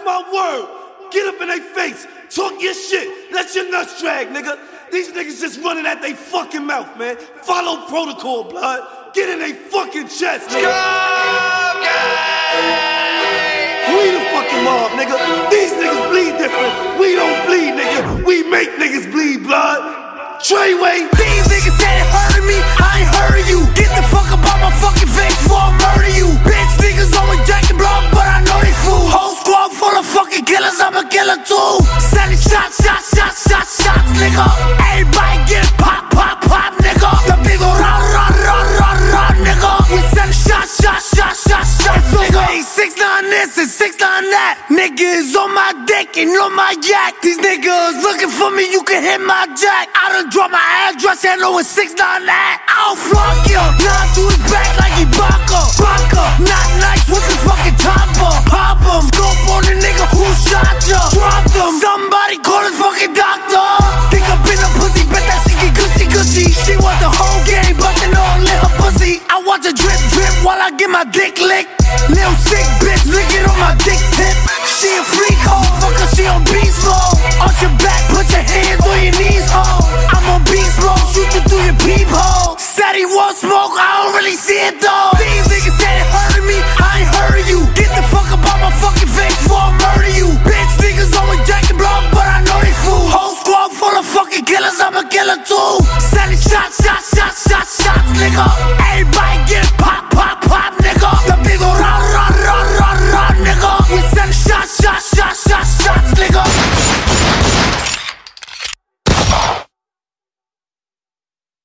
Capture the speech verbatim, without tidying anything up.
my word. Get up in their face, talk your shit, let your nuts drag, nigga. These niggas just running at they fucking mouth, man. Follow protocol, blood. Get in they fucking chest, nigga. We the fucking mob, nigga. These niggas bleed different. We don't bleed, nigga. We make niggas bleed, blood. Treyway. These niggas said it hurted me, I ain't heard you. Get the fuck up on my fucking face before I murder you. Bitch niggas always jacking blood, but I know they fool. Whole squad full of fucking killers, I'm a killer too. Sending shots, shots, shots, shots, shots, nigga. Everybody get pop, pop, pop, nigga. The big ol' run, run, run, run, run, nigga. We sending shots, shots, shots, shots, shots, nigga. Six nine this and six nine that. Niggas on my dick and on my yak. These niggas looking for me, you can hit my jack. I done drop my address and know it's six nine that. I'll flunk you, not to his back like he Baka. Baka, not nice with the fucking topper. Pop him, scope on the nigga who shot ya. Drop him, somebody call his fucking doctor. Think I've been a pussy, bet that she get Gucci Gucci. She want the whole game, but they all in her pussy. I watch her drip drip while I get my dick licked. Little sick bitch, lick it on my dick tip. She a freak hoe, fucker, she on beast mode. Arch your back, put your hands on your knees, ho. I'm on beast mode, shoot you through your peephole. Said he won't smoke, I don't really see it though. These niggas said it hurted me, I ain't heard you. Get the fuck up on my fucking face before I murder you. Bitch niggas always jacking blood, but I know they fool. Whole squad full of fucking killers, I'm a killer too. Sending shots, shots, shots, shots, shots, nigga. Everybody